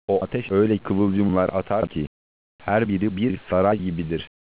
O ateş öyle kıvılcımlar atar ki, her biri bir saray gibidir.